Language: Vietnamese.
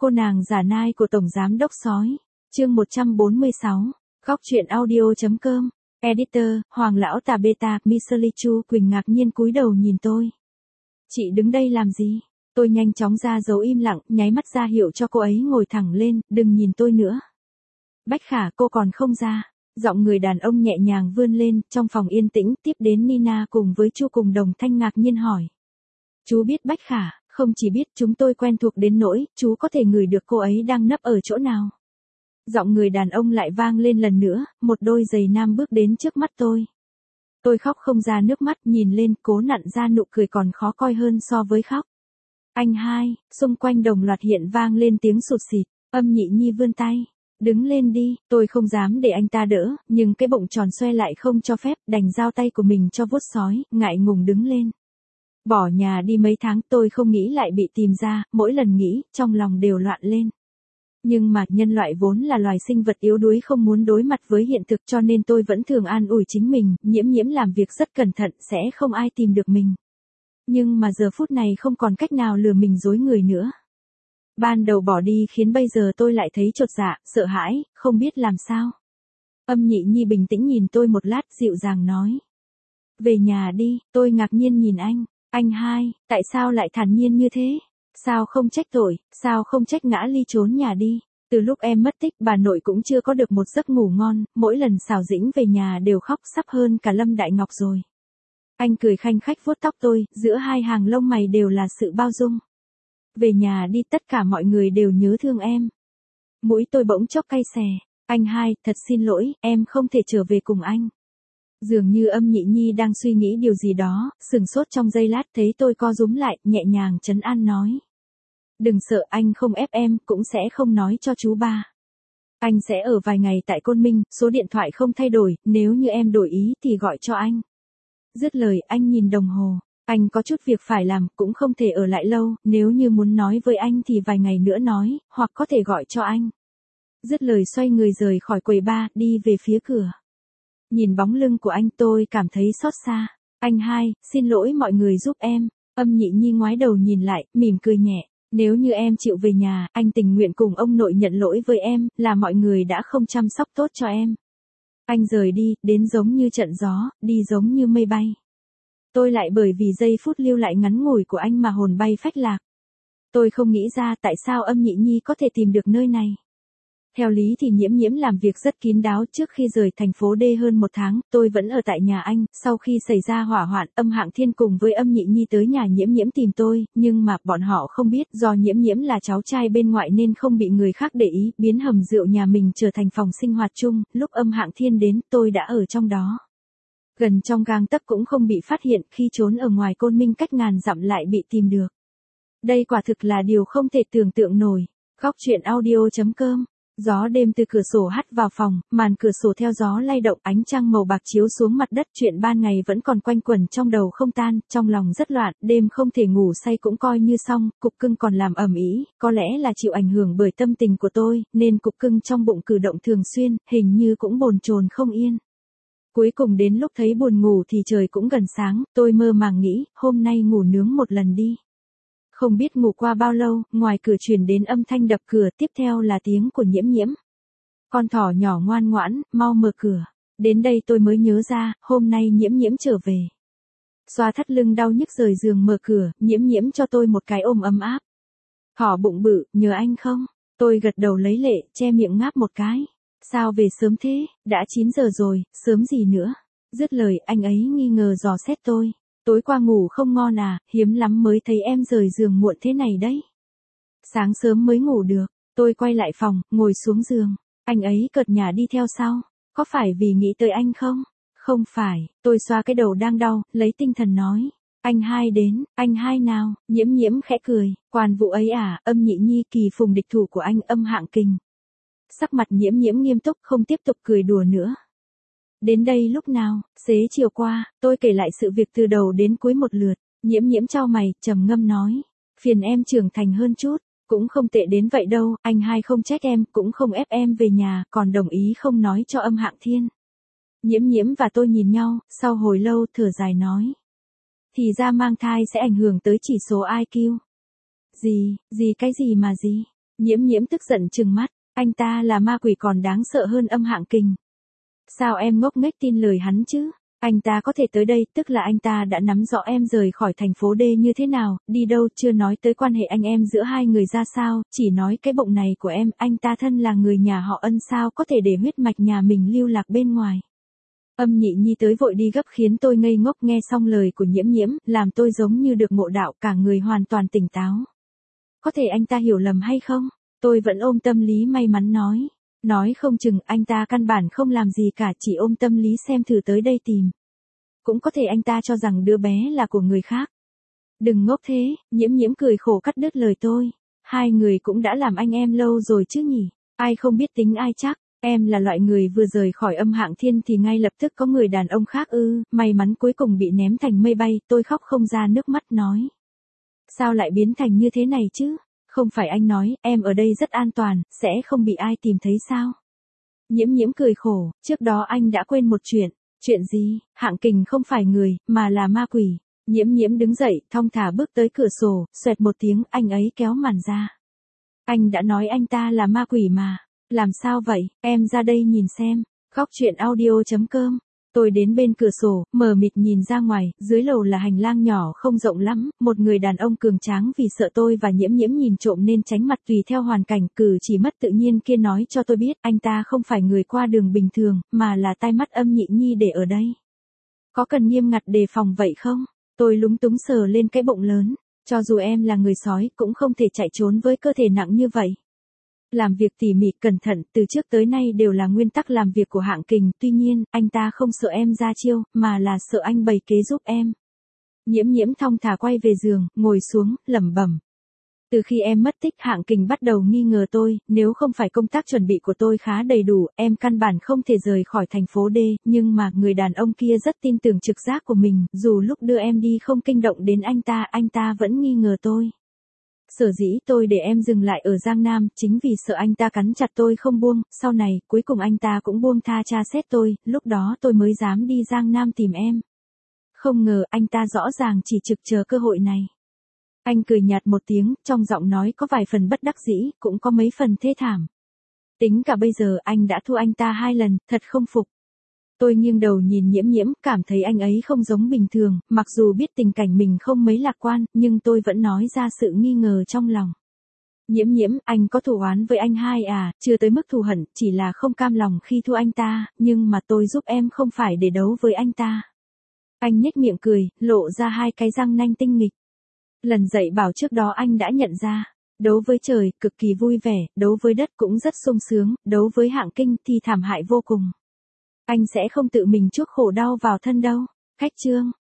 Cô nàng giả nai của Tổng Giám Đốc Sói. Chương 146. Góc truyện audio.com. Editor, Hoàng lão tà beta, Misely Chu Quỳnh ngạc nhiên cúi đầu nhìn tôi. Chị đứng đây làm gì? Tôi nhanh chóng ra dấu im lặng, nháy mắt ra hiệu cho cô ấy ngồi thẳng lên, đừng nhìn tôi nữa. Bách Khả, cô còn không ra. Giọng người đàn ông nhẹ nhàng vươn lên, trong phòng yên tĩnh, tiếp đến Nina cùng với Chu cùng đồng thanh ngạc nhiên hỏi. Chú biết Bách Khả? Không chỉ biết, chúng tôi quen thuộc đến nỗi, chú có thể ngửi được cô ấy đang nấp ở chỗ nào. Giọng người đàn ông lại vang lên lần nữa, một đôi giày nam bước đến trước mắt tôi. Tôi khóc không ra nước mắt, nhìn lên, cố nặn ra nụ cười còn khó coi hơn so với khóc. Anh hai, xung quanh đồng loạt hiện vang lên tiếng sụt sịt, Âm Nhị Nhi vươn tay. Đứng lên đi, tôi không dám để anh ta đỡ, nhưng cái bụng tròn xoe lại không cho phép, đành giao tay của mình cho vuốt sói, ngại ngùng đứng lên. Bỏ nhà đi mấy tháng tôi không nghĩ lại bị tìm ra, mỗi lần nghĩ, trong lòng đều loạn lên. Nhưng mà nhân loại vốn là loài sinh vật yếu đuối không muốn đối mặt với hiện thực cho nên tôi vẫn thường an ủi chính mình, Nhiễm làm việc rất cẩn thận sẽ không ai tìm được mình. Nhưng mà giờ phút này không còn cách nào lừa mình dối người nữa. Ban đầu bỏ đi khiến bây giờ tôi lại thấy chột dạ, sợ hãi, không biết làm sao. Âm Nhị Nhi bình tĩnh nhìn tôi một lát dịu dàng nói. Về nhà đi, tôi ngạc nhiên nhìn anh. Anh hai, tại sao lại thản nhiên như thế? Sao không trách tội, sao không trách ngã ly trốn nhà đi? Từ lúc em mất tích bà nội cũng chưa có được một giấc ngủ ngon, mỗi lần Sào Dĩnh về nhà đều khóc sắp hơn cả Lâm Đại Ngọc rồi. Anh cười khanh khách vuốt tóc tôi, giữa hai hàng lông mày đều là sự bao dung. Về nhà đi, tất cả mọi người đều nhớ thương em. Mũi tôi bỗng chốc cay xè. Anh hai, thật xin lỗi, em không thể trở về cùng anh. Dường như Âm Nhị Nhi đang suy nghĩ điều gì đó, sừng sốt trong giây lát thấy tôi co rúm lại, nhẹ nhàng trấn an nói. Đừng sợ, anh không ép em, cũng sẽ không nói cho chú ba. Anh sẽ ở vài ngày tại Côn Minh, số điện thoại không thay đổi, nếu như em đổi ý thì gọi cho anh. Dứt lời, anh nhìn đồng hồ. Anh có chút việc phải làm, cũng không thể ở lại lâu, nếu như muốn nói với anh thì vài ngày nữa nói, hoặc có thể gọi cho anh. Dứt lời xoay người rời khỏi quầy bar, đi về phía cửa. Nhìn bóng lưng của anh tôi cảm thấy xót xa. Anh hai, xin lỗi mọi người giúp em. Âm Nhị Nhi ngoái đầu nhìn lại, mỉm cười nhẹ. Nếu như em chịu về nhà, anh tình nguyện cùng ông nội nhận lỗi với em, là mọi người đã không chăm sóc tốt cho em. Anh rời đi, đến giống như trận gió, đi giống như mây bay. Tôi lại bởi vì giây phút lưu lại ngắn ngủi của anh mà hồn bay phách lạc. Tôi không nghĩ ra tại sao Âm Nhị Nhi có thể tìm được nơi này. Theo lý thì Nhiễm làm việc rất kín đáo, trước khi rời thành phố D hơn một tháng, tôi vẫn ở tại nhà anh, sau khi xảy ra hỏa hoạn, Âm Hạng Thiên cùng với Âm Nhị Nhi tới nhà Nhiễm tìm tôi, nhưng mà bọn họ không biết do Nhiễm là cháu trai bên ngoại nên không bị người khác để ý, biến hầm rượu nhà mình trở thành phòng sinh hoạt chung, lúc Âm Hạng Thiên đến, tôi đã ở trong đó. Gần trong gang tấc cũng không bị phát hiện, khi trốn ở ngoài Côn Minh cách ngàn dặm lại bị tìm được. Đây quả thực là điều không thể tưởng tượng nổi. Góc truyện audio.com. Gió đêm từ cửa sổ hắt vào phòng, màn cửa sổ theo gió lay động, ánh trăng màu bạc chiếu xuống mặt đất, chuyện ban ngày vẫn còn quanh quẩn trong đầu không tan, trong lòng rất loạn, đêm không thể ngủ say cũng coi như xong, cục cưng còn làm ầm ĩ, có lẽ là chịu ảnh hưởng bởi tâm tình của tôi, nên cục cưng trong bụng cử động thường xuyên, hình như cũng bồn chồn không yên. Cuối cùng đến lúc thấy buồn ngủ thì trời cũng gần sáng, tôi mơ màng nghĩ, hôm nay ngủ nướng một lần đi. Không biết ngủ qua bao lâu, ngoài cửa truyền đến âm thanh đập cửa, tiếp theo là tiếng của Nhiễm. Con thỏ nhỏ ngoan ngoãn, mau mở cửa. Đến đây tôi mới nhớ ra, hôm nay Nhiễm trở về. Xoa thắt lưng đau nhức rời giường mở cửa, Nhiễm cho tôi một cái ôm ấm áp. Thỏ bụng bự, nhớ anh không? Tôi gật đầu lấy lệ, che miệng ngáp một cái. Sao về sớm thế, đã 9 giờ rồi, sớm gì nữa? Dứt lời, anh ấy nghi ngờ dò xét tôi. Tối qua ngủ không ngon à, hiếm lắm mới thấy em rời giường muộn thế này đấy. Sáng sớm mới ngủ được, tôi quay lại phòng, ngồi xuống giường. Anh ấy cợt nhả đi theo sau. Có phải vì nghĩ tới anh không? Không phải, tôi xoa cái đầu đang đau, lấy tinh thần nói. Anh hai đến, anh hai nào? Nhiễm khẽ cười. Quan vụ ấy à, Âm Nhị Nhi kỳ phùng địch thủ của anh Âm Hạng Kình. Sắc mặt Nhiễm nghiêm túc không tiếp tục cười đùa nữa. Đến đây lúc nào? Xế chiều qua, tôi kể lại sự việc từ đầu đến cuối một lượt. Nhiễm chau mày, trầm ngâm nói. Phiền em trưởng thành hơn chút, cũng không tệ đến vậy đâu, anh hai không trách em, cũng không ép em về nhà, còn đồng ý không nói cho Âm Hạng Thiên. Nhiễm và tôi nhìn nhau, sau hồi lâu thở dài nói. Thì ra mang thai sẽ ảnh hưởng tới chỉ số IQ. Gì, cái gì mà gì? Nhiễm nhiễm tức giận trừng mắt, anh ta là ma quỷ còn đáng sợ hơn Âm Hạng Kình. Sao em ngốc nghếch tin lời hắn chứ? Anh ta có thể tới đây, tức là anh ta đã nắm rõ em rời khỏi thành phố D như thế nào, đi đâu, chưa nói tới quan hệ anh em giữa hai người ra sao, chỉ nói cái bụng này của em, anh ta thân là người nhà họ Ân sao có thể để huyết mạch nhà mình lưu lạc bên ngoài. Âm Nhị Nhi tới vội đi gấp khiến tôi ngây ngốc, nghe xong lời của Nhiễm nhiễm, làm tôi giống như được ngộ đạo, cả người hoàn toàn tỉnh táo. Có thể anh ta hiểu lầm hay không? Tôi vẫn ôm tâm lý may mắn nói không chừng anh ta căn bản không làm gì cả, chỉ ôm tâm lý xem thử tới đây tìm. Cũng có thể anh ta cho rằng đứa bé là của người khác. Đừng ngốc thế, Nhiễm nhiễm cười khổ cắt đứt lời tôi. Hai người cũng đã làm anh em lâu rồi chứ nhỉ, ai không biết tính ai chắc. Em là loại người vừa rời khỏi Âm Hạng Thiên thì ngay lập tức có người đàn ông khác ư, may mắn cuối cùng bị ném thành mây bay, tôi khóc không ra nước mắt nói. Sao lại biến thành như thế này chứ? Không phải anh nói, em ở đây rất an toàn, sẽ không bị ai tìm thấy sao? Nhiễm nhiễm cười khổ, trước đó anh đã quên một chuyện. Chuyện gì? Hạng Kình không phải người, mà là ma quỷ. Nhiễm nhiễm đứng dậy, thong thả bước tới cửa sổ, xoẹt một tiếng, anh ấy kéo màn ra. Anh đã nói anh ta là ma quỷ mà. Làm sao vậy? Em ra đây nhìn xem. Góc truyện audio.com. Tôi đến bên cửa sổ, mờ mịt nhìn ra ngoài, dưới lầu là hành lang nhỏ không rộng lắm, một người đàn ông cường tráng vì sợ tôi và Nhiễm nhiễm nhìn trộm nên tránh mặt tùy theo hoàn cảnh, cử chỉ mất tự nhiên kia nói cho tôi biết anh ta không phải người qua đường bình thường, mà là tai mắt Âm Nhị Nhi để ở đây. Có cần nghiêm ngặt đề phòng vậy không? Tôi lúng túng sờ lên cái bụng lớn, cho dù em là người sói cũng không thể chạy trốn với cơ thể nặng như vậy. Làm việc tỉ mỉ cẩn thận từ trước tới nay đều là nguyên tắc làm việc của Hạng Kình, tuy nhiên, anh ta không sợ em ra chiêu, mà là sợ anh bày kế giúp em. Nhiễm nhiễm thong thả quay về giường, ngồi xuống, lẩm bẩm. Từ khi em mất tích Hạng Kình bắt đầu nghi ngờ tôi, nếu không phải công tác chuẩn bị của tôi khá đầy đủ, em căn bản không thể rời khỏi thành phố D, nhưng mà người đàn ông kia rất tin tưởng trực giác của mình, dù lúc đưa em đi không kinh động đến anh ta vẫn nghi ngờ tôi. Sở dĩ tôi để em dừng lại ở Giang Nam, chính vì sợ anh ta cắn chặt tôi không buông, sau này, cuối cùng anh ta cũng buông tha tra xét tôi, lúc đó tôi mới dám đi Giang Nam tìm em. Không ngờ anh ta rõ ràng chỉ trực chờ cơ hội này. Anh cười nhạt một tiếng, trong giọng nói có vài phần bất đắc dĩ, cũng có mấy phần thê thảm. Tính cả bây giờ anh đã thua anh ta 2 lần, thật không phục. Tôi nghiêng đầu nhìn Nhiễm nhiễm, cảm thấy anh ấy không giống bình thường, mặc dù biết tình cảnh mình không mấy lạc quan, nhưng tôi vẫn nói ra sự nghi ngờ trong lòng. Nhiễm nhiễm, anh có thù oán với anh hai à, chưa tới mức thù hận, chỉ là không cam lòng khi thua anh ta, nhưng mà tôi giúp em không phải để đấu với anh ta. Anh nhếch miệng cười, lộ ra 2 cái răng nanh tinh nghịch. Lần dạy bảo trước đó anh đã nhận ra, đấu với trời, cực kỳ vui vẻ, đấu với đất cũng rất sung sướng, đấu với Hạng Kinh thì thảm hại vô cùng. Anh sẽ không tự mình chuốc khổ đau vào thân đâu. Cách chương